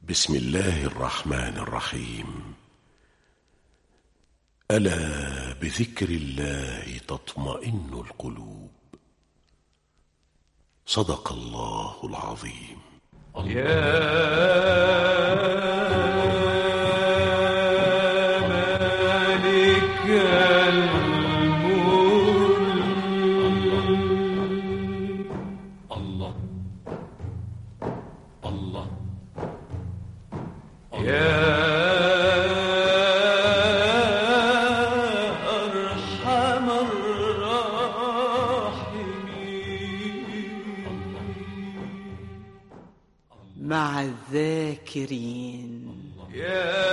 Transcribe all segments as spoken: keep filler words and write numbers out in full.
بسم الله الرحمن الرحيم. ألا بذكر الله تطمئن القلوب. صدق الله العظيم. يا مالك الملك الله الله يا أرحم الراحمين مع الذاكرين. يا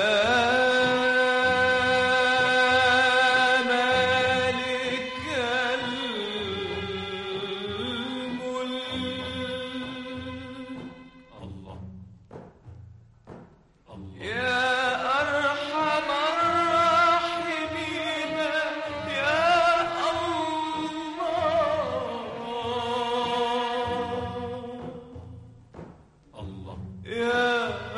مالك الملك الله يا أرحم الراحمين يا الله الله يا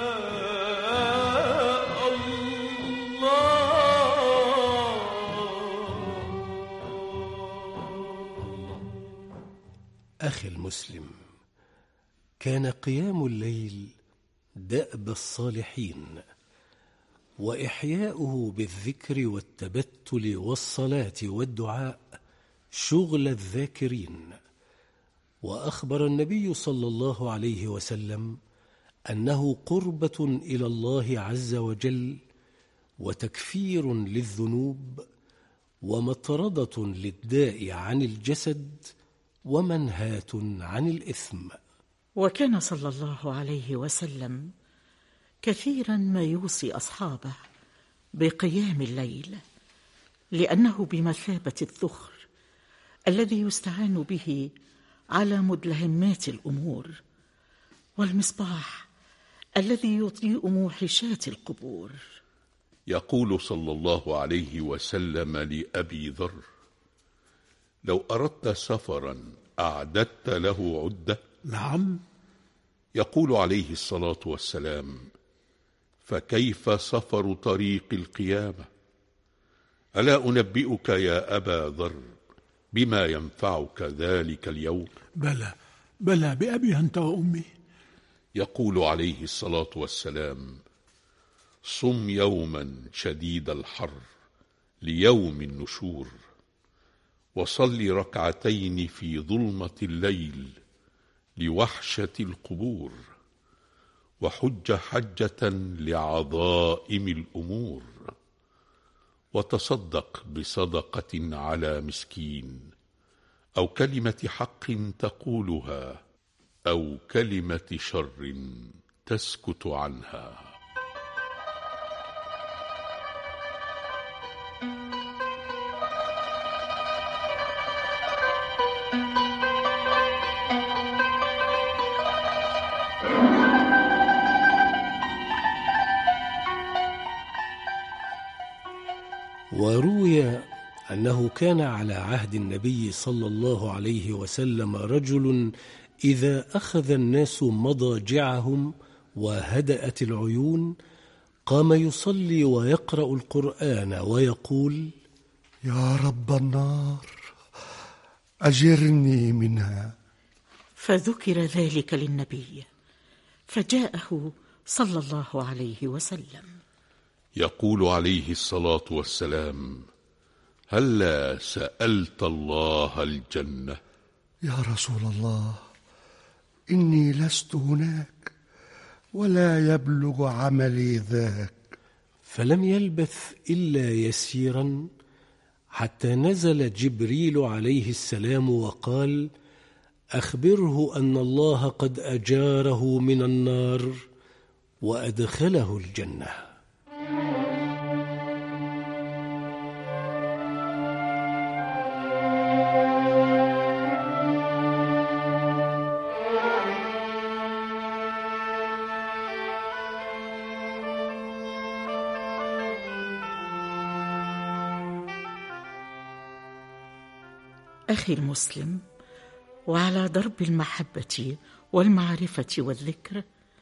أخي المسلم، كان قيام الليل دأب الصالحين، وإحياؤه بالذكر والتبتل والصلاة والدعاء شغل الذاكرين. وأخبر النبي صلى الله عليه وسلم أنه قربة إلى الله عز وجل، وتكفير للذنوب، ومطردة للداء عن الجسد، ومنهاة عن الإثم. وكان صلى الله عليه وسلم كثيرا ما يوصي أصحابه بقيام الليل، لأنه بمثابة الذخر الذي يستعان به على مدلهمات الأمور، والمصباح الذي يضيء موحشات القبور. يقول صلى الله عليه وسلم لأبي ذر: لو أردت سفرا أعددت له عدة؟ نعم. يقول عليه الصلاة والسلام: فكيف سفر طريق القيامة؟ ألا أنبئك يا أبا ذر بما ينفعك ذلك اليوم؟ بلى بلى بأبي أنت وأمي. يقول عليه الصلاة والسلام: صم يوما شديد الحر ليوم النشور، وصل ركعتين في ظلمة الليل لوحشة القبور، وحج حجة لعظائم الأمور، وتصدق بصدقة على مسكين، أو كلمة حق تقولها، أو كلمة شر تسكت عنها. وروي أنه كان على عهد النبي صلى الله عليه وسلم رجل إذا أخذ الناس مضاجعهم وهدأت العيون قام يصلي ويقرأ القرآن ويقول: يا رب النار أجرني منها. فذكر ذلك للنبي فجاءه صلى الله عليه وسلم. يقول عليه الصلاة والسلام: هلا سألت الله الجنة؟ يا رسول الله، إني لست هناك ولا يبلغ عملي ذاك. فلم يلبث إلا يسيرا حتى نزل جبريل عليه السلام وقال: أخبره أن الله قد أجاره من النار وأدخله الجنة. أخي المسلم، وعلى درب المحبة والمعرفة والذكر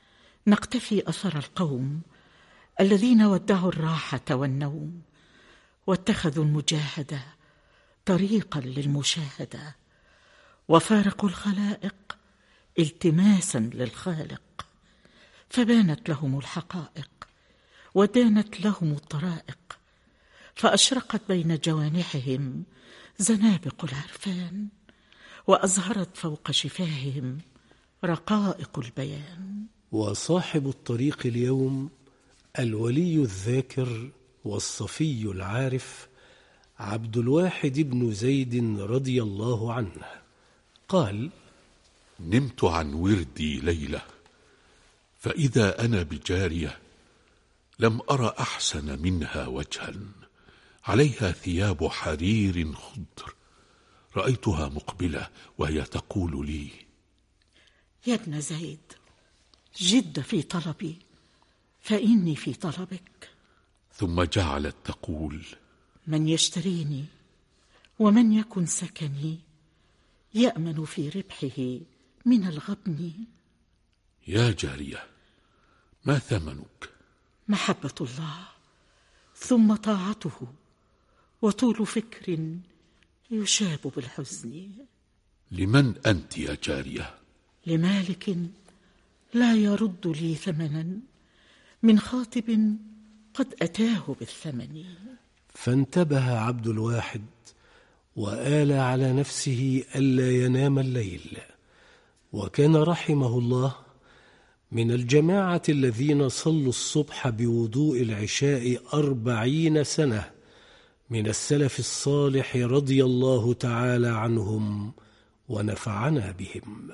نقتفي أثر القوم الذين ودعوا الراحة والنوم واتخذوا المجاهدة طريقا للمشاهدة، وفارقوا الخلائق التماسا للخالق، فبانت لهم الحقائق ودانت لهم الطرائق، فأشرقت بين جوانحهم زنابق العرفان، وأزهرت فوق شفاههم رقائق البيان. وصاحب الطريق اليوم الولي الذاكر والصفي العارف عبد الواحد بن زيد رضي الله عنه قال: نمت عن وردي ليلة، فإذا أنا بجارية لم أر أحسن منها وجها، عليها ثياب حرير خضر، رأيتها مقبلة وهي تقول لي: يا ابن زيد، جد في طلبي فإني في طلبك. ثم جعلت تقول: من يشتريني ومن يكن سكني يأمن في ربحه من الغبن. يا جارية، ما ثمنك؟ محبة الله، ثم طاعته، وطول فكر يشاب بالحزن. لمن أنت يا جارية؟ لمالك لا يرد لي ثمنا من خاطب قد أتاه بالثمن. فانتبه عبد الواحد وآل على نفسه ألا ينام الليل، وكان رحمه الله من الجماعة الذين صلوا الصبح بوضوء العشاء أربعين سنة من السلف الصالح رضي الله تعالى عنهم ونفعنا بهم.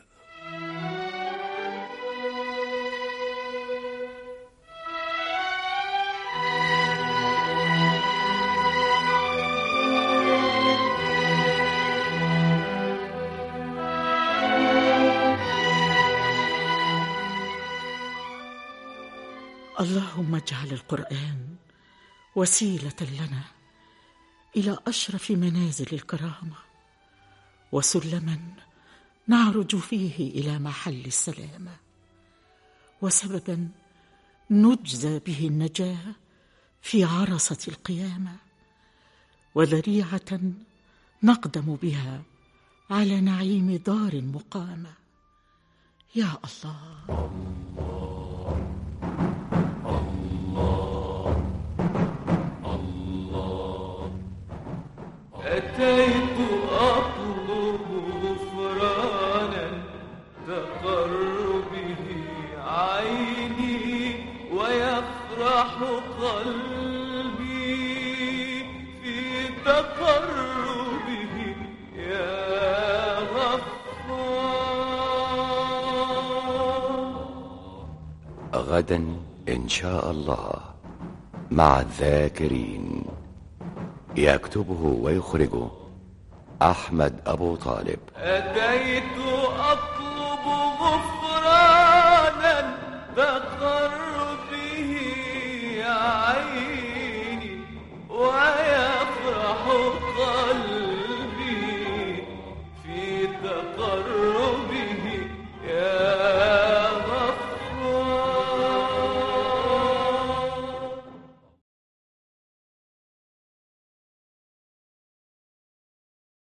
اللهم اجعل القرآن وسيلة لنا إلى أشرف منازل الكرامة، وسلما نعرج فيه إلى محل السلامة، وسببا نجزى به النجاة في عرصة القيامة، وذريعة نقدم بها على نعيم دار مقامة. يا الله. أتيت أطلب غفرانا تقر به عيني ويفرح قلبي في تقربه يا غفار. غدا إن شاء الله مع الذاكرين، يكتبه ويخرجه أحمد أبو طالب. أتيت أطلب غفرانا تقر به عيني ويفرح قلبي في تقربه